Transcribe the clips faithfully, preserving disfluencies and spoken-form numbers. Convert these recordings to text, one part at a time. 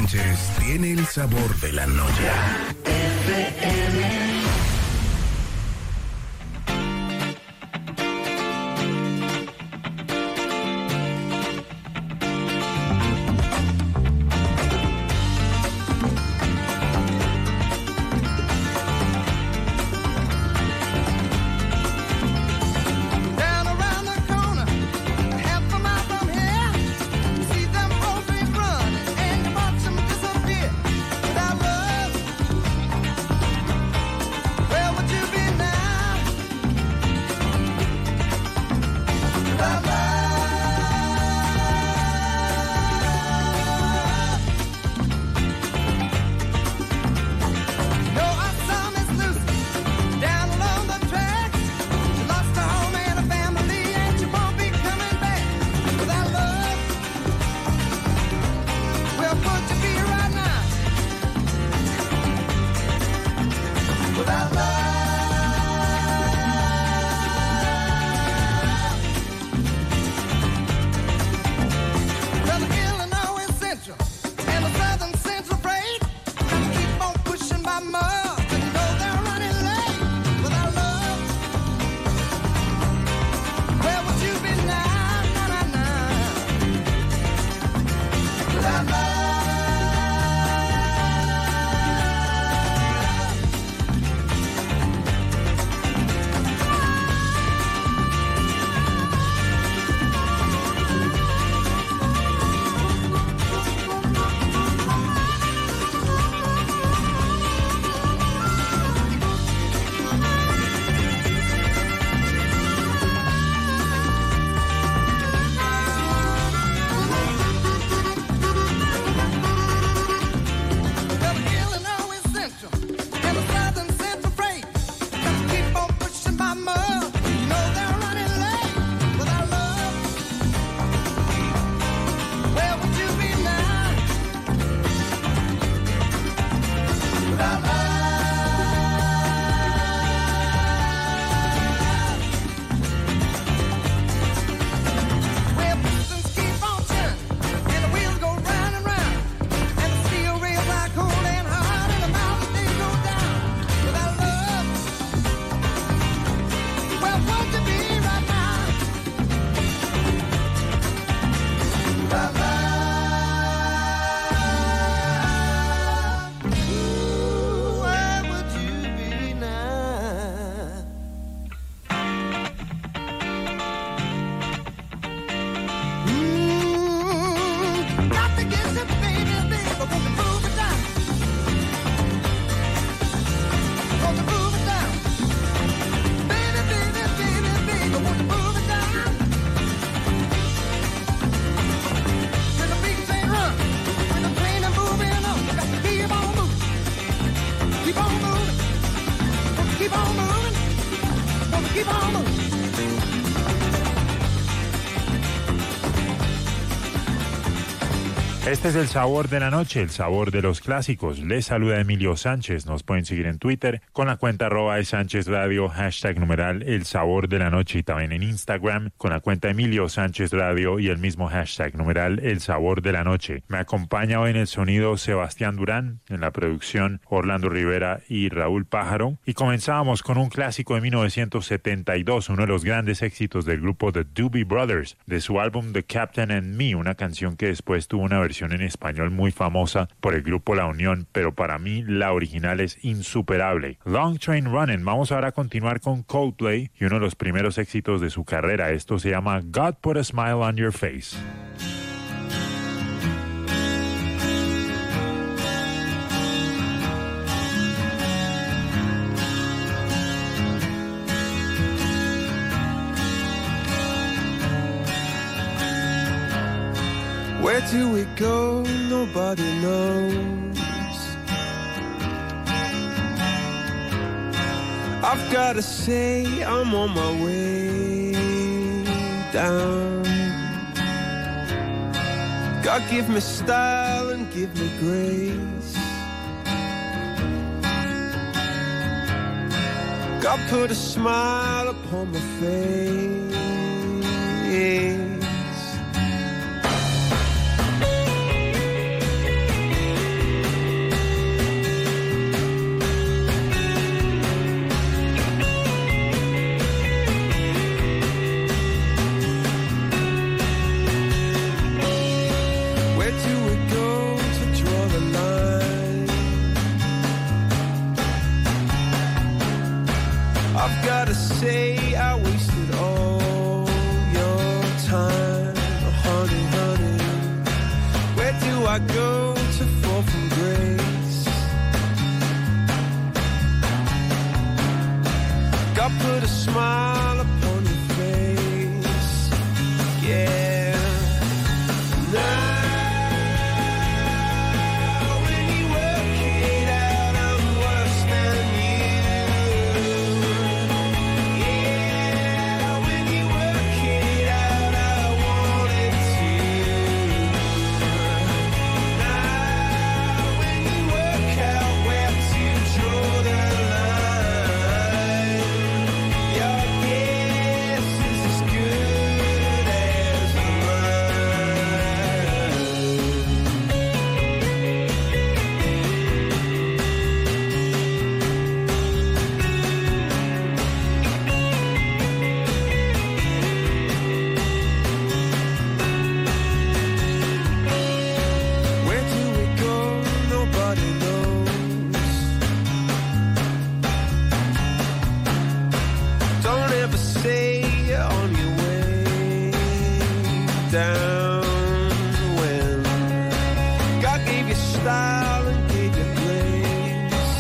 Sánchez tiene el sabor de la noche. F M. Este es el sabor de la noche, el sabor de los clásicos. Les saluda Emilio Sánchez. Nos pueden seguir en Twitter con la cuenta arroba de Sánchez Radio, hashtag numeral el sabor de la noche, y también en Instagram con la cuenta Emilio Sánchez Radio y el mismo hashtag numeral el sabor de la noche. Me acompaña hoy en el sonido Sebastián Durán, en la producción Orlando Rivera y Raúl Pájaro. Y comenzábamos con un clásico de mil novecientos setenta y dos, uno de los grandes éxitos del grupo The Doobie Brothers, de su álbum The Captain and Me, una canción que después tuvo una versión en español muy famosa por el grupo La Unión, pero para mí la original es insuperable. Long Train Running. Vamos ahora a continuar con Coldplay y uno de los primeros éxitos de su carrera. Esto se llama God Put a Smile on Your Face. Where do we go? Nobody knows. I've gotta say I'm on my way down. God give me style and give me grace. God put a smile upon my face. say I wasted all your time, honey, honey. Where do I go to fall from grace? God put a smile upon your face, yeah. Now down when God gave you style and gave you grace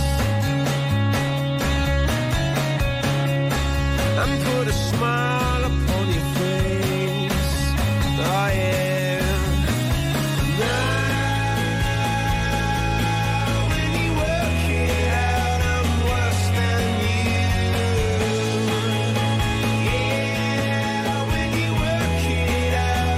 and put a smile upon your face. Oh yeah. Now when you work it out, I'm worse than you. Yeah, when you work it out,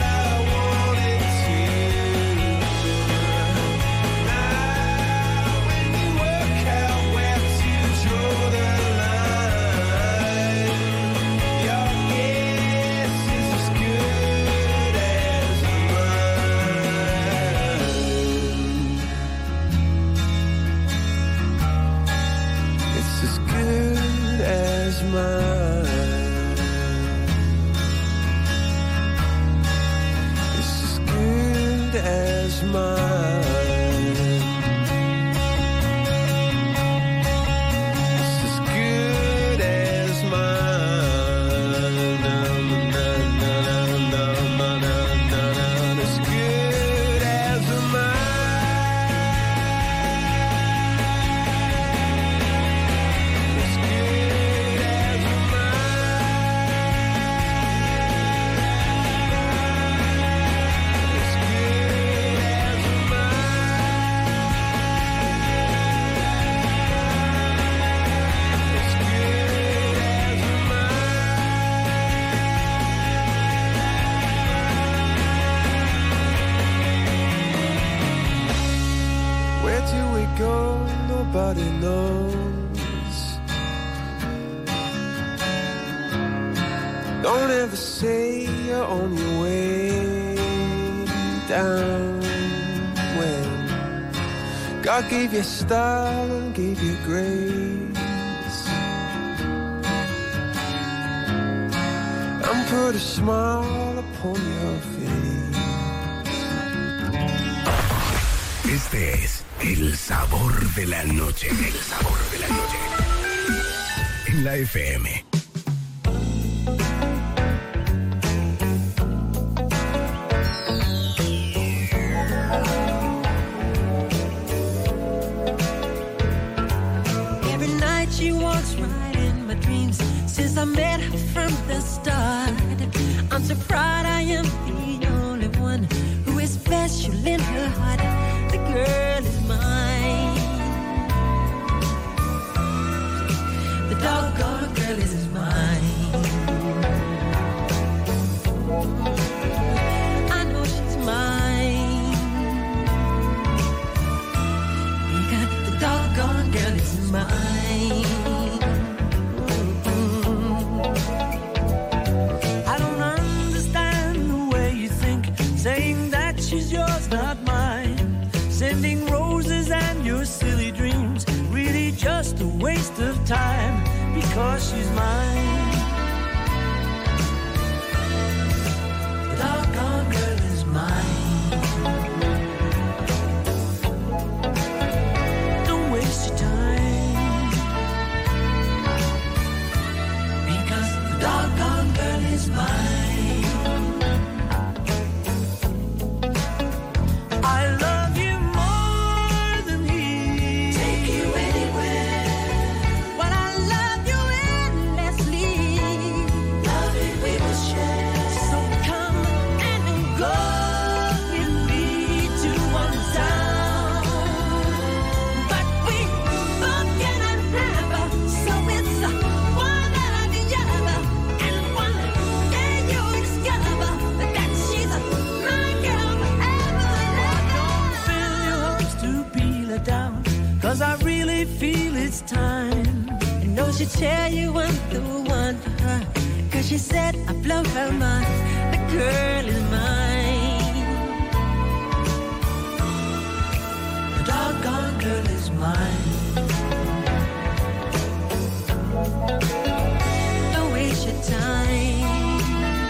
nobody knows. Don't ever say you're on your way down when God gave you style and gave you grace and put a smile upon your face. Este es el sabor de la noche. El sabor de la noche. En la F M. Every night she walks right in my dreams. Since I met her from the start, I'm so proud I am the only one who is special in her heart. The girl is mine. The doggone girl is mine. I know she's mine. Because the doggone girl is mine. I don't understand the way you think, saying that she's yours, not mine. Sending roses and your silly dreams, really just a waste of time, because she's mine. this time. I know she'll tell you I'm the one for her, 'cause she said I blow her mind. The girl is mine. The doggone girl is mine. Don't waste your time,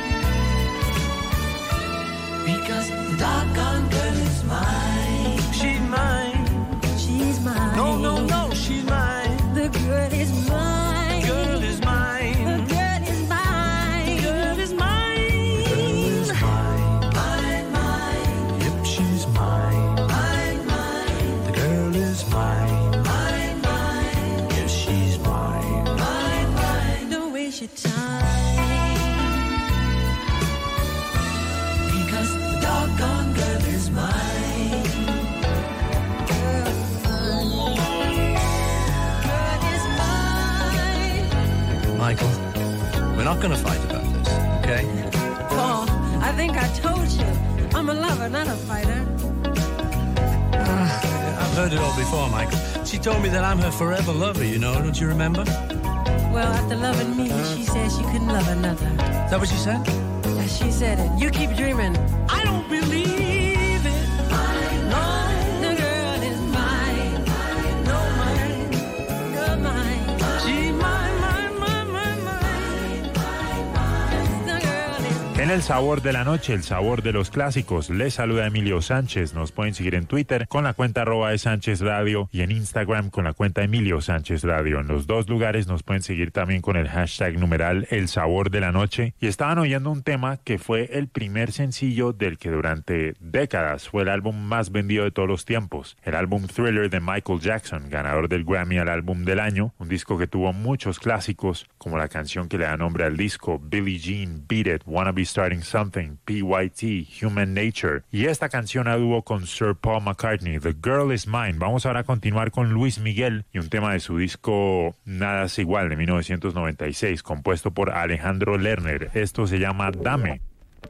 because the doggone girl is mine. She's mine. She's mine. No, no, no, she's mine. The girl is mine. Girl is mine. The girl is mine. Girl is mine. Girl is mine. Mine, mine. Yep, she's mine. Mine, mine. The girl is mine. Mine, mine. Yes, she's mine. Mine, mine. Don't waste your time, because the doggone girl is mine. Girl is mine. Girl is mine. Michael, we're not going to fight about this, okay? Paul, I think I told you, I'm a lover, not a fighter. I've heard it all before, Michael. She told me that I'm her forever lover, you know, don't you remember? Well, after loving me, she said she couldn't love another. Is that what she said? She said it. You keep dreaming. I don't believe it. Mine, mine. The girl is mine. Mine, no mine. Girl mine. She's mine, mine, mine, mine, mine. Mine, mine. The girl is En el sabor de la noche, el sabor de los clásicos, les saluda Emilio Sánchez. Nos pueden seguir en Twitter con la cuenta arroba de Sánchez Radio y en Instagram con la cuenta Emilio Sánchez Radio. En los dos lugares nos pueden seguir también con el hashtag numeral el sabor de la noche. Y estaban oyendo un tema que fue el primer sencillo del que durante décadas fue el álbum más vendido de todos los tiempos. El álbum Thriller de Michael Jackson, ganador del Grammy al álbum del año. Un disco que tuvo muchos clásicos, como la canción que le da nombre al disco, Billie Jean, Beat It, Wanna Be Starting Something, P Y T, Human Nature, y esta canción a dúo con Sir Paul McCartney, The Girl Is Mine. Vamos ahora a continuar con Luis Miguel y un tema de su disco Nada es Igual de mil novecientos noventa y seis, compuesto por Alejandro Lerner. Esto se llama Dame.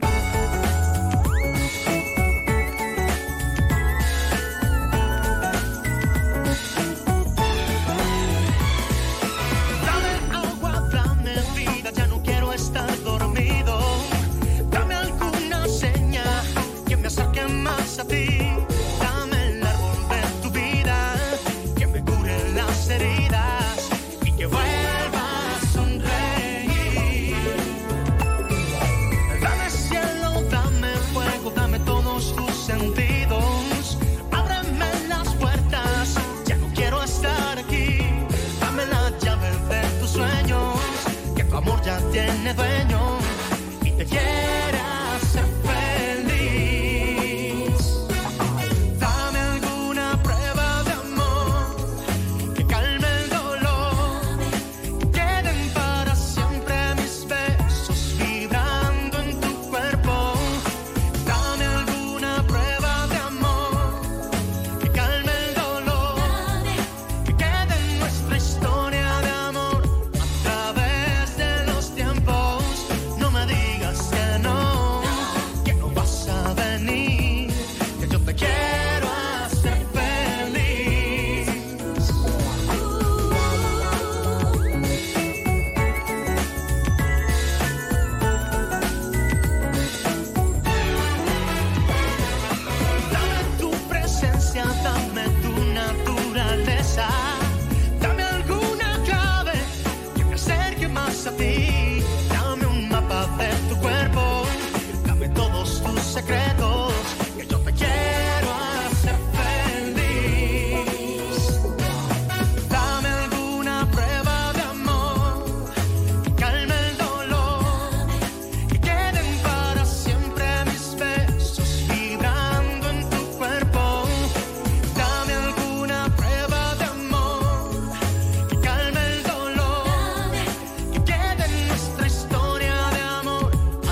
Tiene dueño y te quiere hacer feliz. Dame alguna prueba de amor que calme el dolor, que queden para siempre mis besos vibrando en tu cuerpo. Dame alguna prueba de amor que calme el dolor, que quede nuestra historia de amor a través de los tiempos. No me digas que no, que no vas a venir, que yo te quiero hacer feliz. Dame tu presencia, dame tu naturaleza, dame alguna clave que me acerque más a ti. Dame un mapa de tu cuerpo, dame todos tus secretos, que yo te quiero hacer feliz. Dame alguna prueba de amor que calme el dolor, que queden para siempre mis besos vibrando en tu cuerpo. Dame alguna prueba de amor que calme el dolor, que quede nuestra historia de amor a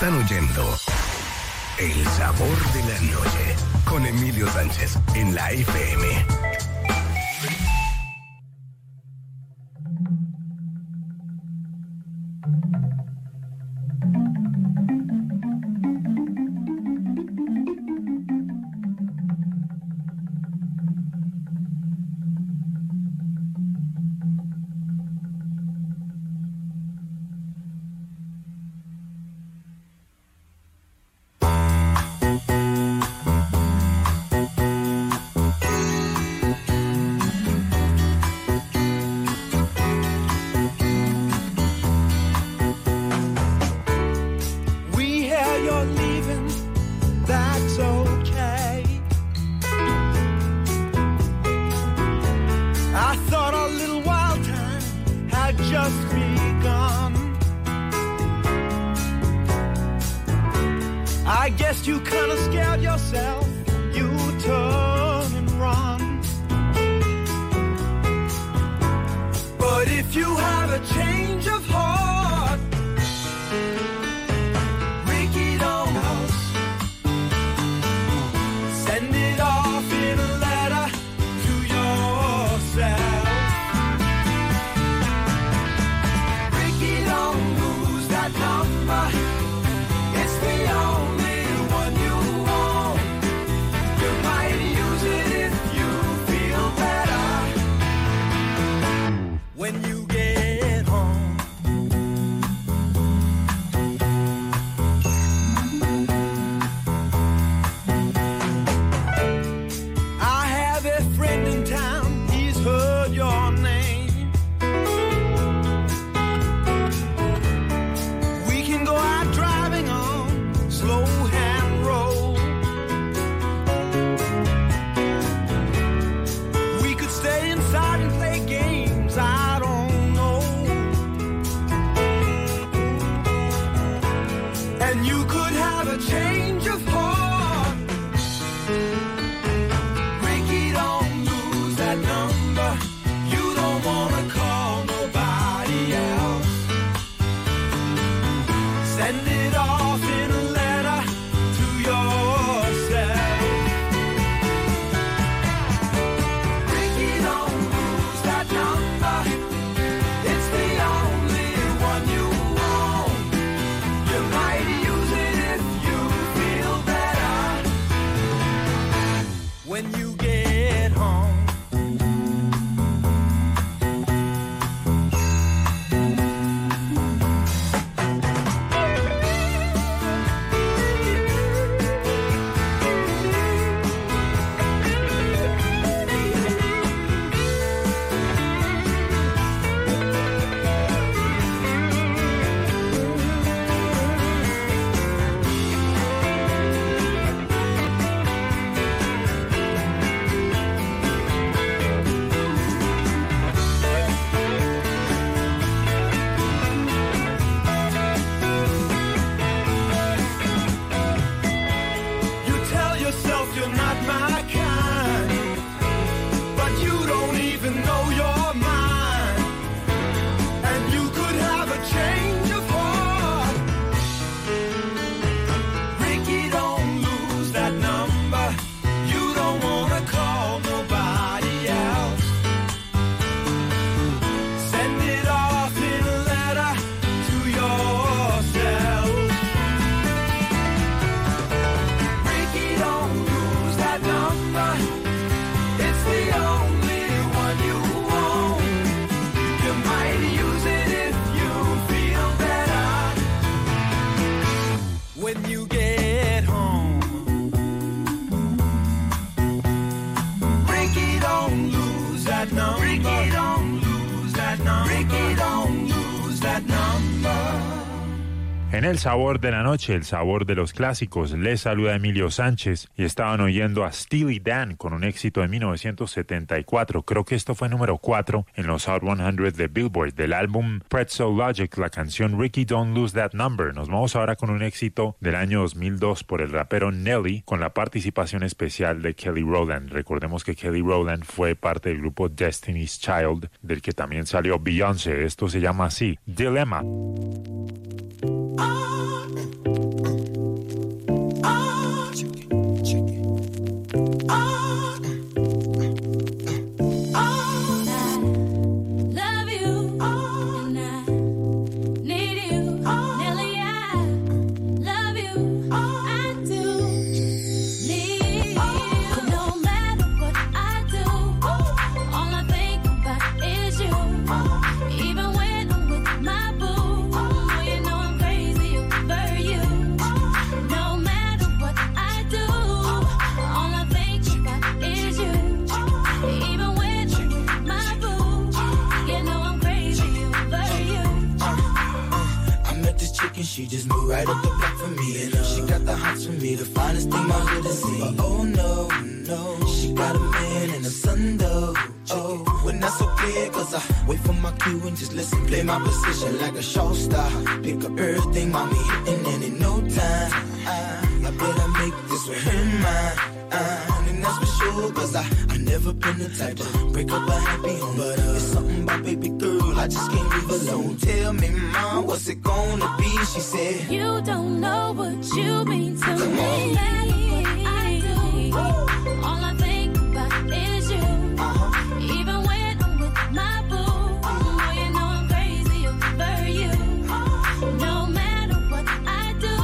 Están oyendo El Sabor de la Noche con Emilio Sánchez en la F M. En El Sabor de la Noche, el sabor de los clásicos, les saluda Emilio Sánchez y estaban oyendo a Steely Dan con un éxito de mil novecientos setenta y cuatro. Creo que esto fue número cuatro en los Hot cien de Billboard del álbum Pretzel Logic, la canción Ricky Don't Lose That Number. Nos vamos ahora con un éxito del año dos mil dos por el rapero Nelly con la participación especial de Kelly Rowland. Recordemos que Kelly Rowland fue parte del grupo Destiny's Child, del que también salió Beyoncé. Esto se llama así, Dilemma. Ah. right up the block for me. And uh, she got the hots for me, the finest thing my hood has seen. But oh no, no, she got a man and a son though. Oh, when that's so clear, cause I wait for my cue and just listen, play my position like a show star. Pick up everything, mommy hitting, and in no time, I, I better make this with him mine. Uh, and that's for sure, cause I, I never been the type to break up a happy home. But uh, it's something about baby girl, I just can't leave alone. Tell me, mom, what's it gonna be? She said, you don't know what you mean to Come me. on. I do. All I think about is you. uh-huh. Even when I'm with my boo, oh, you know I'm crazy over you. No matter what I do,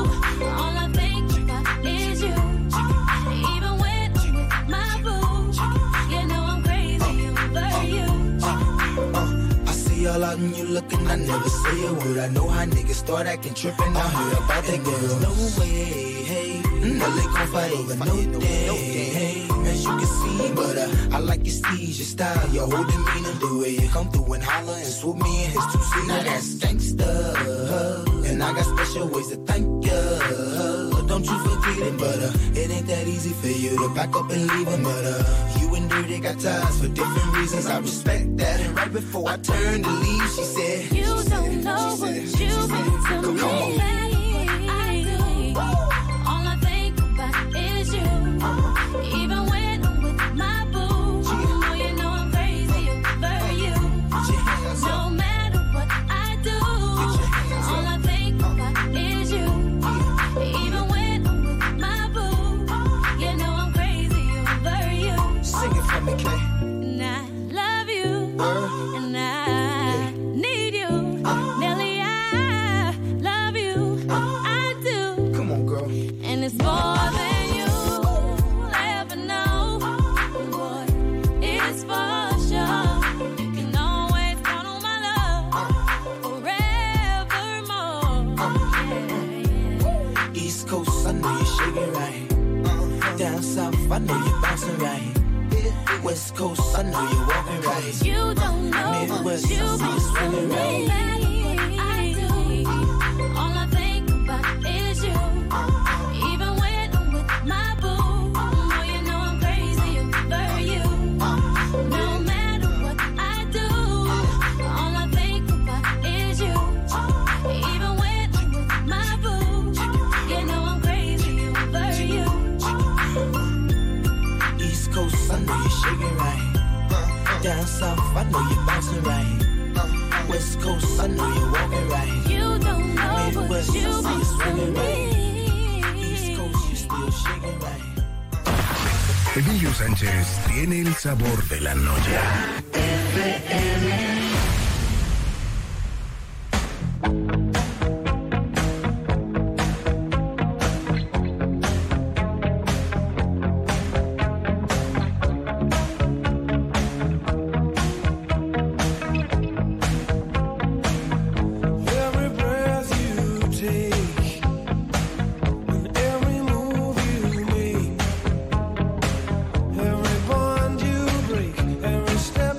all I think about is you. Even when I'm with my boo, you know I'm crazy over you. Uh, I see all out and you looking, I never say a word. I know how niggas start acting tripping. I heard about that girl. No way, hey. Now they gon' fight over no day, hey. As you can see, but uh, I like your steez, your style, your whole demeanor, the way you come through and holler and swoop me in his two-seater. Now that's gangsta, and I got special ways to thank ya. Don't you forget it, but uh, it ain't that easy for you to back up and leave him. But uh, you and Dirty got ties for different reasons. I respect that. And right before I turned to leave, she said, You she don't said, know she what said, you she said, mean to come me. on. I do. All I think about is you. Even when I'm with my boo, oh, you know I'm crazy over you. Put your hands No up. matter what I do, all I think about is you. Even when I'm with my boo, you know I'm crazy over you. Sing it for me, Clay. And I love you, Uh, and I need you. Nelly, I love you, I do. come on, girl. And it's more than you ever know. Boy, it's for sure. You can always count on my love forevermore. Yeah, yeah. East Coast, I know you're shaking right. Down south, I know you're bouncing right. West Coast, I know you're walking right. You don't know what Midwest, you I see you mean to swinging me. right. I do. All I think about is you. Even when I'm with my boo, oh, you know I'm crazy over you. No matter what I do, all I think about is you. Even when I'm with my boo, you know I'm crazy over you. East Coast, I know you're shaking right. Down south, I know you're bouncing right. West Coast, I know you're walking right. You don't know what Midwest, you I see you mean to swinging right. East me. Coast, you still shaking right. Emilio Sánchez tiene el sabor de la noche. Every breath you take and every move you make, every bond you break, every step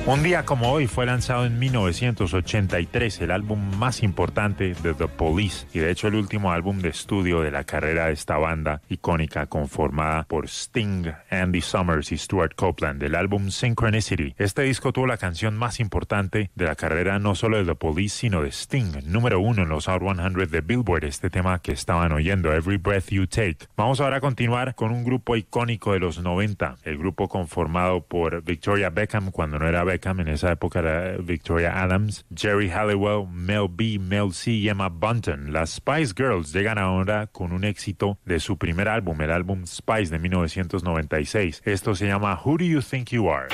Un día como hoy fue lanzado en mil novecientos ochenta y tres el álbum más importante de The Police y de hecho el último álbum de estudio de la carrera de esta banda icónica conformada por Sting, Andy Summers y Stuart Copeland, el álbum Synchronicity. Este disco tuvo la canción más importante de la carrera no solo de The Police sino de Sting, número uno en los Hot cien de Billboard, este tema que estaban oyendo, Every Breath You Take. Vamos ahora a continuar con un grupo icónico de los noventa, el grupo conformado por Victoria Beckham cuando no era Beckham. En esa época era Victoria Adams, Jerry Halliwell, Mel B, Mel C y Emma Bunton. Las Spice Girls llegan ahora con un éxito de su primer álbum, el álbum Spice de mil novecientos noventa y seis. Esto se llama Who Do You Think You Are?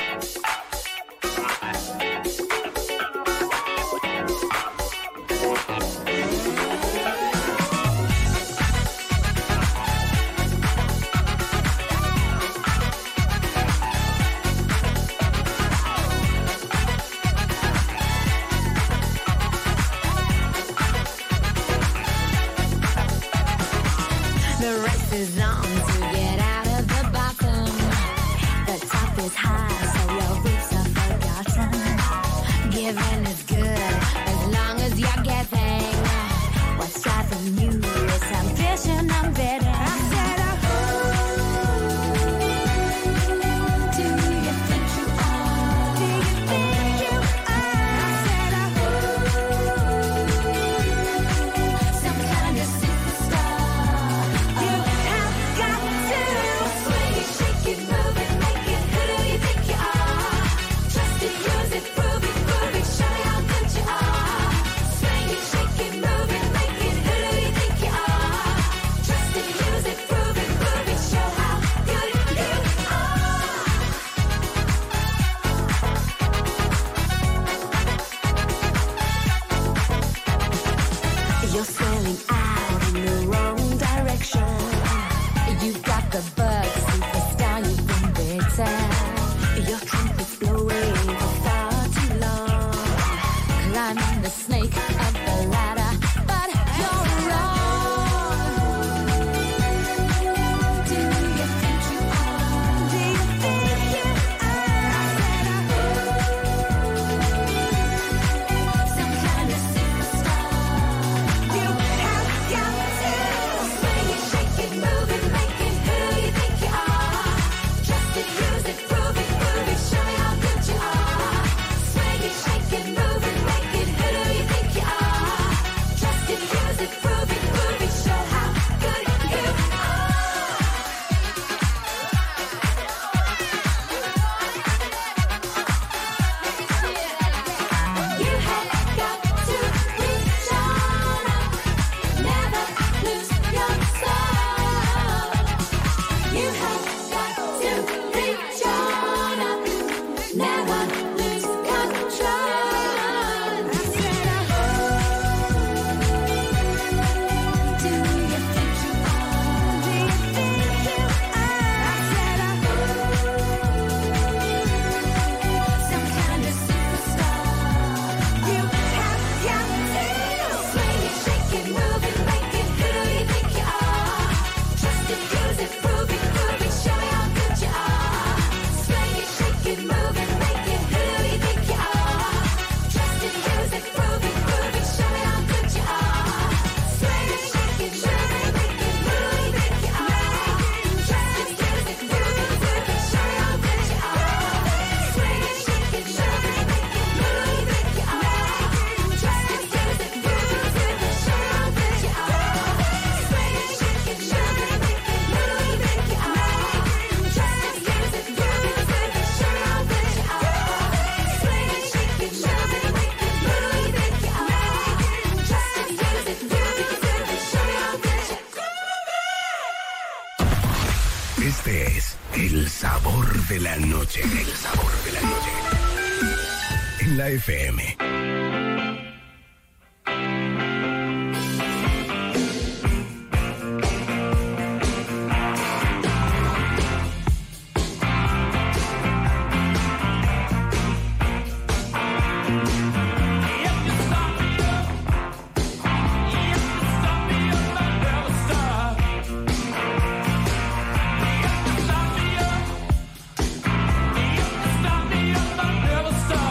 Este es el sabor de la noche. El sabor de la noche. En la F M. Stop.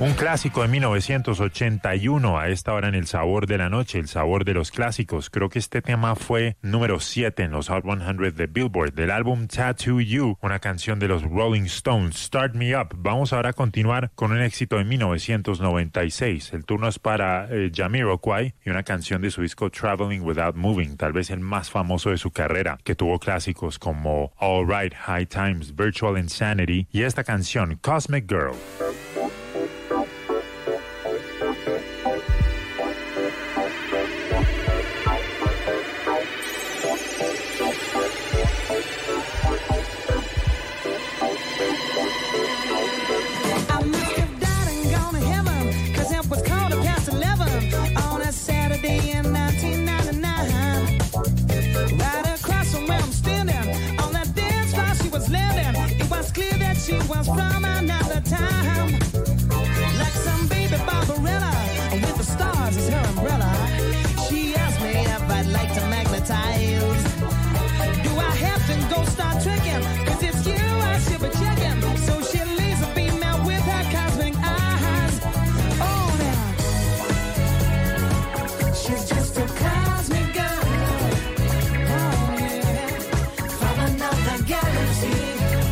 Un clásico de mil novecientos ochenta y uno a esta hora en el sabor de la noche, el sabor de los clásicos. Creo que este tema fue número siete en los Hot cien de Billboard del álbum Tattoo You, una canción de los Rolling Stones, Start Me Up. Vamos ahora a continuar con un éxito de mil novecientos noventa y seis. El turno es para eh, Jamiroquai y una canción de su disco Traveling Without Moving, tal vez el más famoso de su carrera, que tuvo clásicos como All Right, High Times, Virtual Insanity y esta canción Cosmic Girl. She was from another time, like some baby Barbarella with the stars as her umbrella. She asked me if I'd like to magnetize. Do I have to go start tricking? Cause it's you I should be checking. So she leaves a female with her cosmic eyes. Oh, now she's just a cosmic girl. Oh, yeah, from another galaxy.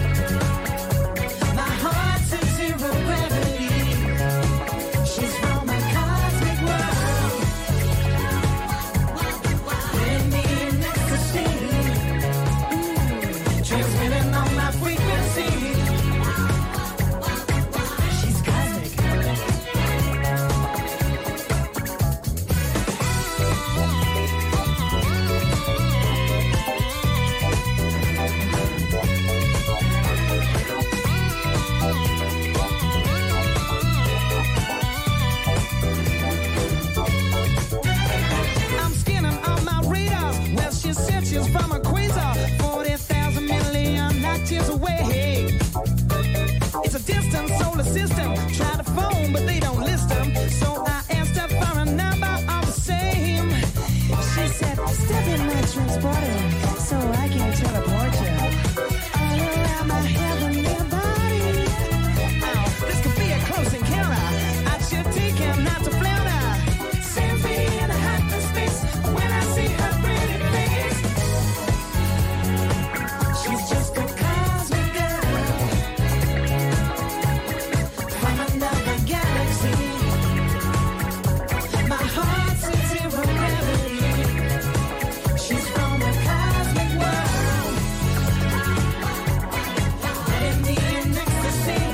From a quasar, forty thousand million light years away. It's a distant solar system. Try to phone, but they don't list them. So I asked her for a number of the same. She said, step in my transporter so I can teleport you all around my heavenly body. Oh, this could be a close encounter. I should take him not to flounder. Sends me in a hyperspace when I see her pretty face. She's just a cosmic girl from another galaxy. My heart sits zero gravity. She's from the cosmic world, letting me in ecstasy,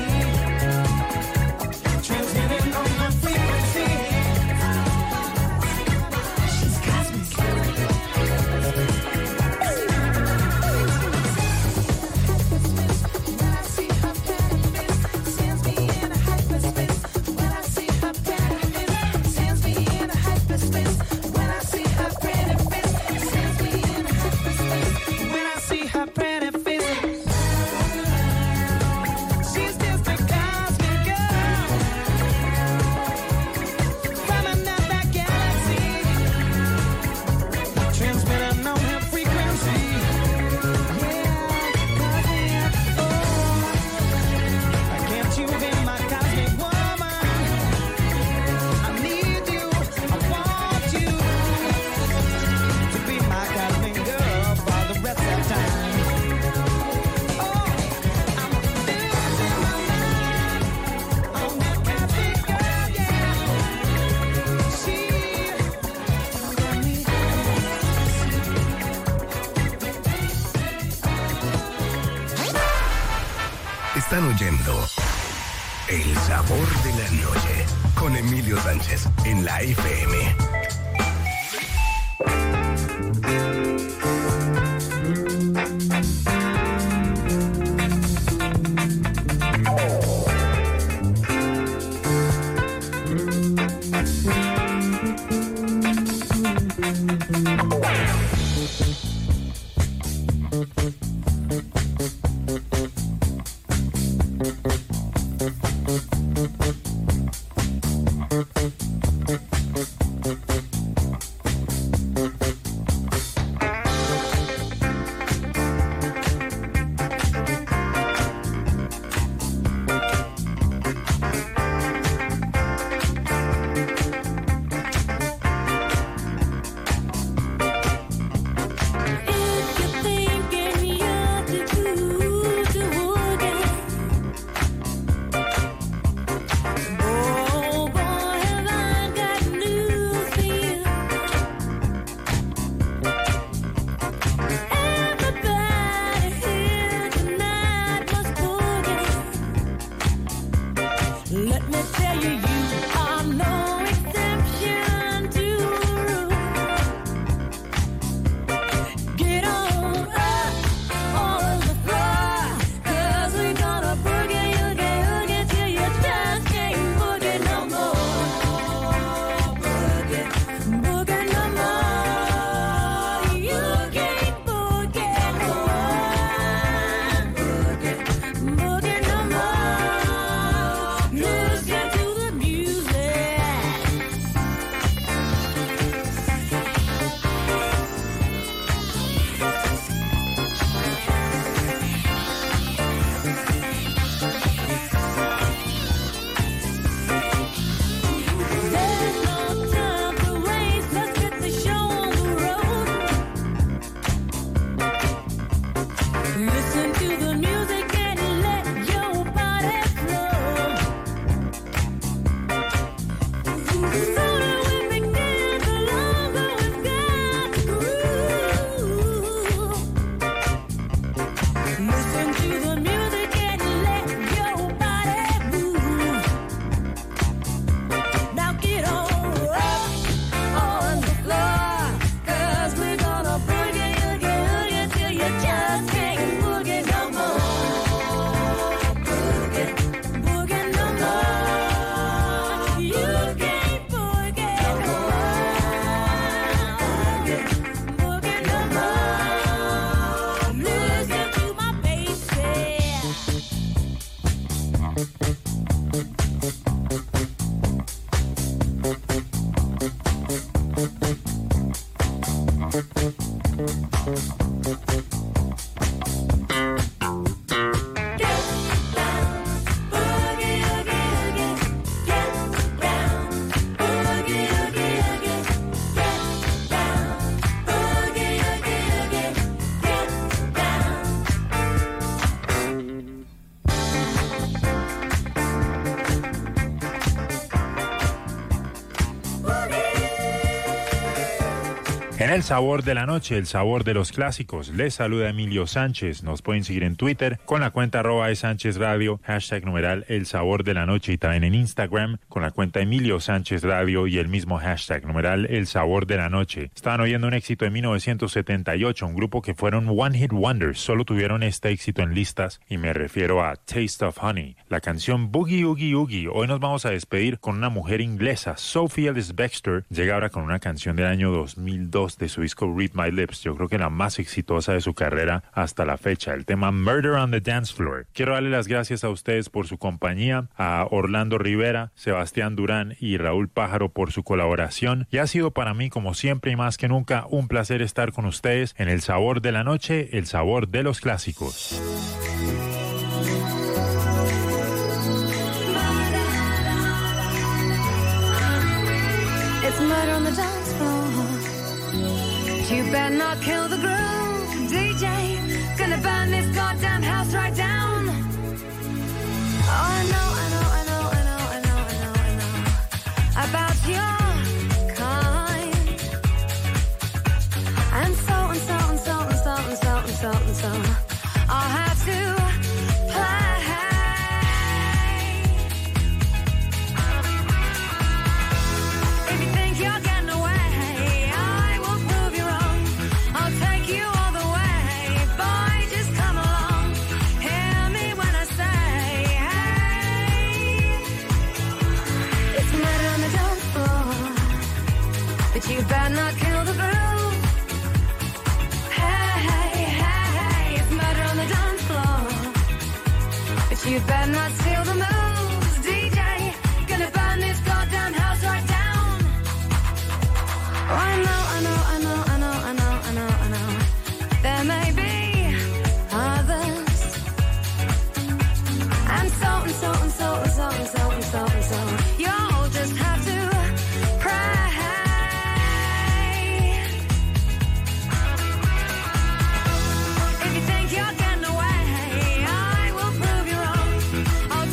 transmitting on my frequency. She's cosmic. Están oyendo El Sabor de la Noche con Emilio Sánchez en la F M. We'll be right back. Let me tell you, you are no exception to the rule. Get on up on the floor, 'cause we're gonna boogie, oogie, oogie till you just can't boogie no more. Boogie, boogie no more. You can't boogie no more. Boogie, boogie no more. Listen to the music. There's no time to waste. Let's get the show on the road. Listen to the music and let your body flow. The sooner we begin, the longer we've got to groove. Listen to the music and let your body move. Now get on up on the floor, 'cause we're gonna boogie, oogie, oogie till you just can't boogie no more. Boogie, boogie no more. You can't boogie no more. Boogie, boogie no more. Listen to my bass. Get down, boogie, oogie, oogie. Get down, boogie, oogie, oogie. Get down, boogie, oogie, oogie. Get down. En el sabor de la noche, el sabor de los clásicos, les saluda Emilio Sánchez. Nos pueden seguir en Twitter con la cuenta arroba de Sánchez Radio, hashtag numeral el sabor de la noche, y también en Instagram con la cuenta Emilio Sánchez Radio y el mismo hashtag numeral el sabor de la noche. Estaban oyendo un éxito de mil novecientos setenta y ocho, un grupo que fueron One Hit Wonders, solo tuvieron este éxito en listas y me refiero a Taste of Honey, la canción Boogie Oogie Oogie. Hoy nos vamos a despedir con una mujer inglesa, Sophie Ellis-Bextor, llega ahora con una canción del año dos mil dos de su disco Read My Lips, yo creo que la más exitosa de su carrera hasta la fecha, el tema Murder on the Dance Floor. Quiero darle las gracias a ustedes por su compañía, a Orlando Rivera, Sebastián Durán y Raúl Pájaro por su colaboración, y ha sido para mí, como siempre y más que nunca, un placer estar con ustedes en el sabor de la noche, el sabor de los clásicos. It's murder on the dance floor. You better not kill the groove, D J. Gonna burn this goddamn house right down. Oh, I know, I know, I know, I know, I know, I know, I know about your kind. And so and so and so and so and so and so and so. I'll have to play. If you think you're getting away, I will prove you wrong. I'll take you all the way. Boy, just come along. Hear me when I say, hey. It's murder on the dance floor, but you better not kill the groove. Hey, hey, hey, hey. It's murder on the dance floor, but you better not steal the moves, D J. Gonna burn this goddamn house right down. Oh, I know, I know, I know, I know, I know, I know, I know. There may be others. And so and so and so and so and so and so and so. You'll just have to pray. If you think you're getting away, I will prove you wrong. I'll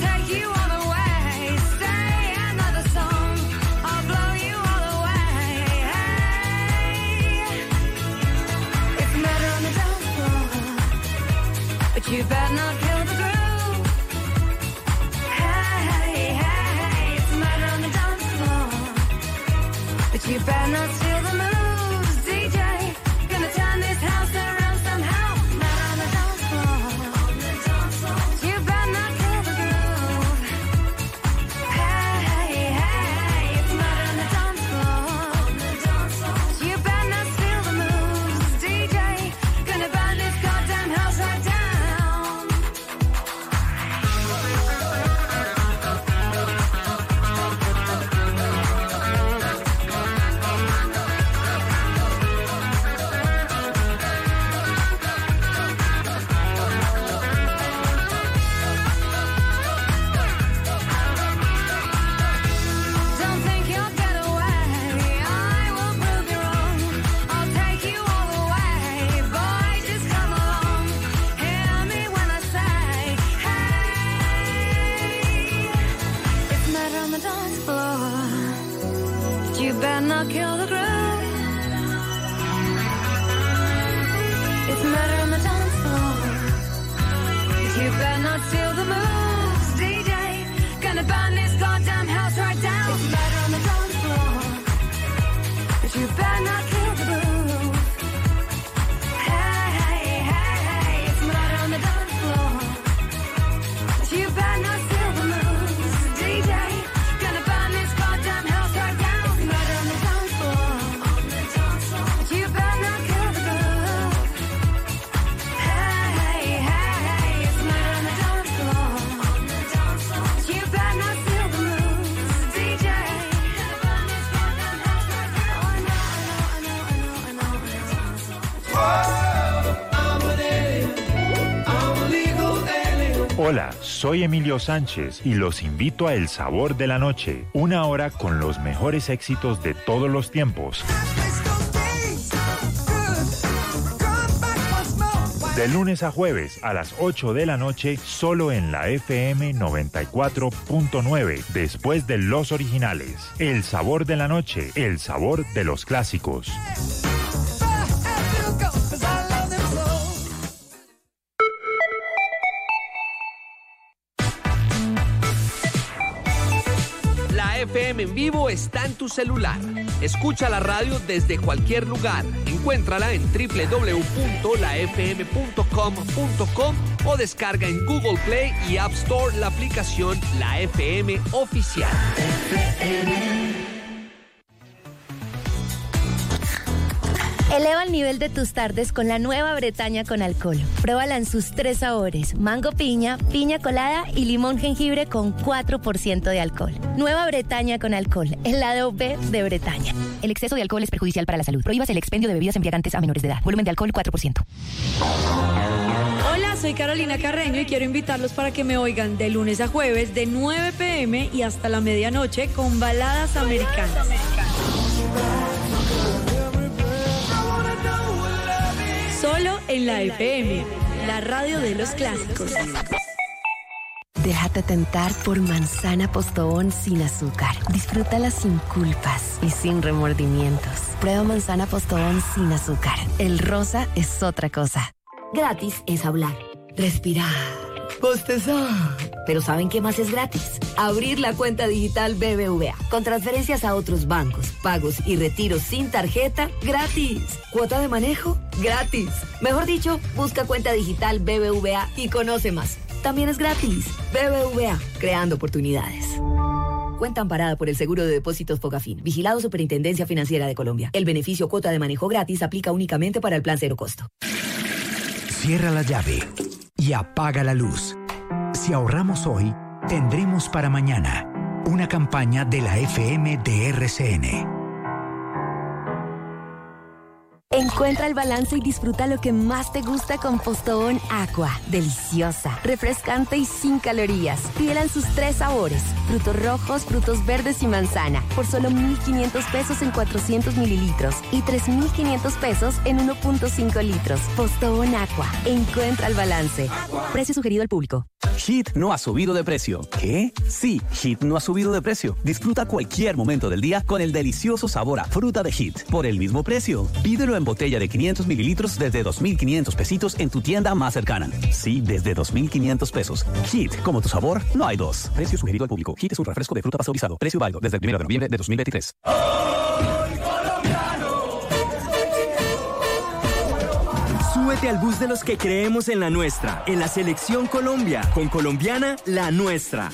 You better not steal the moves, D J. Gonna turn this house around somehow. Not on the dance floor. You better not kill the groove. Hey, hey, hey, it's not on the dance floor. You better not steal the moves, D J. Gonna burn this goddamn house right down. Don't think you'll get away. I will prove you wrong. I'll take you all the way. Boy, just come along. Hear me when I say, hey. It's murder on the dance floor. You better not kill the groove. It's murder on the dance floor. You better not steal the moves, D J. Gonna burn this goddamn house right down. It's murder on the dance floor. But you better not kill the groove. Hey, hey, hey, hey, it's murder on the dance floor. But you better not steal the moves, D J. Gonna burn this goddamn house right down. It's murder on the dance floor. But you better not kill the groove. Hey, hey, hey, it's murder on the dance floor. But you better not steal the moves, D J. Gonna burn this goddamn house right down. Oh, I know, I know, I know, I know, I know. I'm an alien. I'm a legal alien. Hola, soy Emilio Sánchez y los invito a El Sabor de la Noche, una hora con los mejores éxitos de todos los tiempos. De lunes a jueves a las ocho de la noche, solo en la F M noventa y cuatro punto nueve, después de los originales. El Sabor de la Noche, el sabor de los clásicos. La F M en vivo está en tu celular. Escucha la radio desde cualquier lugar. Encuéntrala en doble u doble u doble u punto la f m punto com punto com o descarga en Google Play y App Store la aplicación La F M Oficial. Eleva el nivel de tus tardes con la nueva Bretaña con alcohol. Pruébala en sus tres sabores: mango piña, piña colada y limón jengibre con cuatro por ciento de alcohol. Nueva Bretaña con alcohol, el lado B de Bretaña. El exceso de alcohol es perjudicial para la salud. Prohíbas el expendio de bebidas embriagantes a menores de edad. Volumen de alcohol cuatro por ciento. Hola, soy Carolina Carreño y quiero invitarlos para que me oigan de lunes a jueves de nueve p m y hasta la medianoche con baladas americanas. Solo en la F M, la radio de los clásicos. Déjate tentar por manzana Postobón sin azúcar. Disfrútala sin culpas y sin remordimientos. Prueba manzana Postobón sin azúcar. El rosa es otra cosa. Gratis es hablar, respirar, bostezar. Pero ¿saben qué más es gratis? Abrir la cuenta digital B B V A. Con transferencias a otros bancos, pagos y retiros sin tarjeta, gratis. Cuota de manejo, gratis. Mejor dicho, busca cuenta digital B B V A y conoce más. También es gratis. B B V A, creando oportunidades. Cuenta amparada por el Seguro de Depósitos Fogafín. Vigilado Superintendencia Financiera de Colombia. El beneficio cuota de manejo gratis aplica únicamente para el plan cero costo. Cierra la llave y apaga la luz. Si ahorramos hoy, tendremos para mañana. Una campaña de la F M de R C N. Encuentra el balance y disfruta lo que más te gusta con Postobón Aqua. Deliciosa, refrescante y sin calorías. Pídela en sus tres sabores: frutos rojos, frutos verdes y manzana. Por solo mil quinientos pesos en cuatrocientos mililitros y tres mil quinientos pesos en uno punto cinco litros. Postobón Aqua. Encuentra el balance. Precio sugerido al público. Hit no ha subido de precio. ¿Qué? Sí, Hit no ha subido de precio. Disfruta cualquier momento del día con el delicioso sabor a fruta de Hit por el mismo precio. Pídelo en botella de quinientos mililitros desde dos mil quinientos pesitos en tu tienda más cercana. Sí, desde dos mil quinientos pesos. Hit, como tu sabor, no hay dos. Precio sugerido al público. Hit es un refresco de fruta pasteurizado. Precio válido desde el primero de noviembre de dos mil veintitrés. Súbete al bus de los que creemos en la nuestra, en la Selección Colombia, con Colombiana, la nuestra.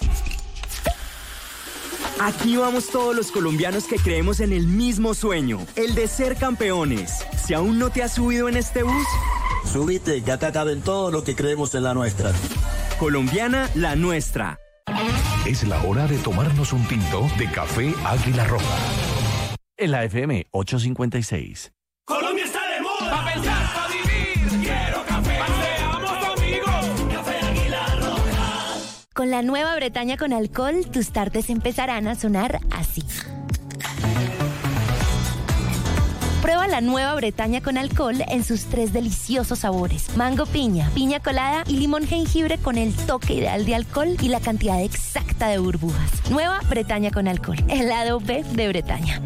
Aquí vamos todos los colombianos que creemos en el mismo sueño, el de ser campeones. Si aún no te has subido en este bus, súbete, ya te caben todos los que creemos en la nuestra. Colombiana, la nuestra. Es la hora de tomarnos un tinto de café Águila Roja. En la F M ochocientos cincuenta y seis. Colombia está de moda. Pa' pensar, pa' vivir. Quiero café. Paseamos amigos. Café Águila Roja. Con la nueva Bretaña con alcohol, tus tardes empezarán a sonar así. Prueba la nueva Bretaña con alcohol en sus tres deliciosos sabores: mango piña, piña colada y limón jengibre, con el toque ideal de alcohol y la cantidad exacta de burbujas. Nueva Bretaña con alcohol, el lado B de Bretaña.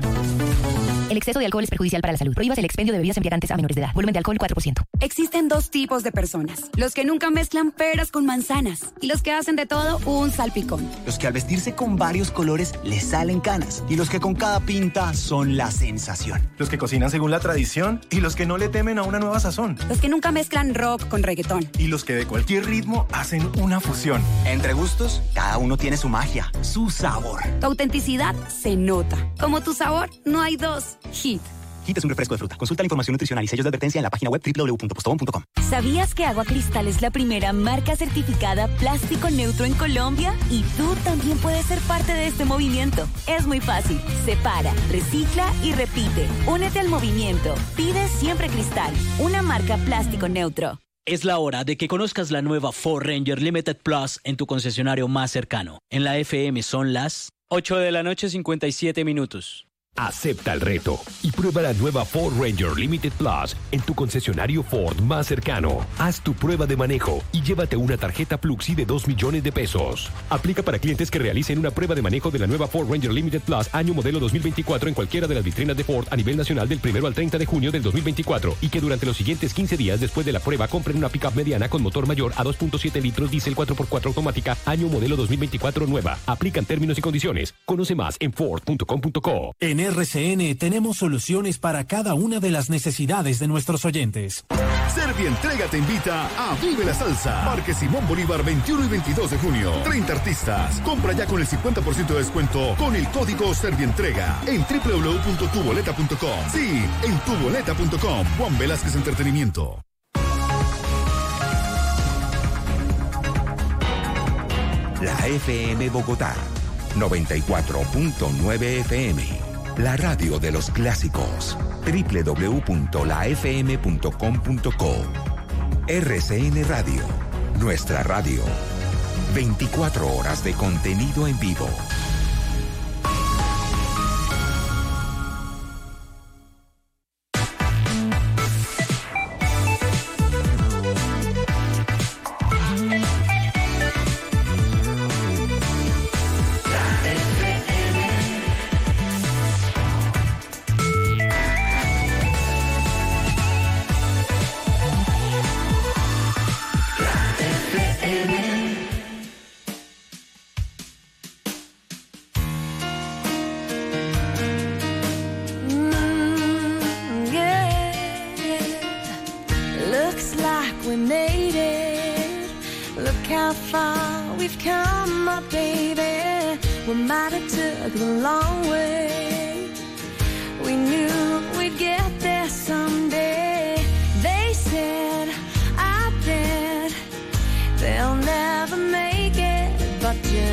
El exceso de alcohol es perjudicial para la salud. Prohíbas el expendio de bebidas embriagantes a menores de edad. Volumen de alcohol cuatro por ciento. Existen dos tipos de personas: los que nunca mezclan peras con manzanas y los que hacen de todo un salpicón. Los que al vestirse con varios colores les salen canas y los que con cada pinta son la sensación. Los que cocinan según la tradición y los que no le temen a una nueva sazón. Los que nunca mezclan rock con reggaetón y los que de cualquier ritmo hacen una fusión. Entre gustos, cada uno tiene su magia, su sabor. Tu autenticidad se nota. Como tu sabor, no hay dos. Hit. Hit es un refresco de fruta. Consulta la información nutricional y sellos de advertencia en la página web doble u doble u doble u punto postobón punto com. ¿Sabías que Agua Cristal es la primera marca certificada plástico neutro en Colombia? Y tú también puedes ser parte de este movimiento. Es muy fácil. Separa, recicla y repite. Únete al movimiento. Pide siempre Cristal, una marca plástico neutro. Es la hora de que conozcas la nueva Ford Ranger Limited Plus en tu concesionario más cercano. En la F M son las ocho de la noche, cincuenta y siete minutos. Acepta el reto y prueba la nueva Ford Ranger Limited Plus en tu concesionario Ford más cercano. Haz tu prueba de manejo y llévate una tarjeta Pluxee de dos millones de pesos. Aplica para clientes que realicen una prueba de manejo de la nueva Ford Ranger Limited Plus año modelo dos mil veinticuatro en cualquiera de las vitrinas de Ford a nivel nacional del primero al treinta de junio del dos mil veinticuatro y que durante los siguientes quince días después de la prueba compren una pickup mediana con motor mayor a dos punto siete litros diésel cuatro por cuatro automática año modelo dos mil veinticuatro nueva. Aplican términos y condiciones. Conoce más en ford punto com punto co. En R C N tenemos soluciones para cada una de las necesidades de nuestros oyentes. Servientrega te invita a Vive la Salsa. Parque Simón Bolívar, veintiuno y veintidós de junio. treinta artistas. Compra ya con el cincuenta por ciento de descuento con el código Servientrega en doble u doble u doble u punto tu boleta punto com. Sí, en tu boleta punto com. Juan Velázquez Entretenimiento. La F M Bogotá, noventa y cuatro punto nueve F M. La radio de los clásicos. doble u doble u doble u punto la f m punto com punto co. R C N Radio. Nuestra radio. veinticuatro horas de contenido en vivo. They'll never make it, but you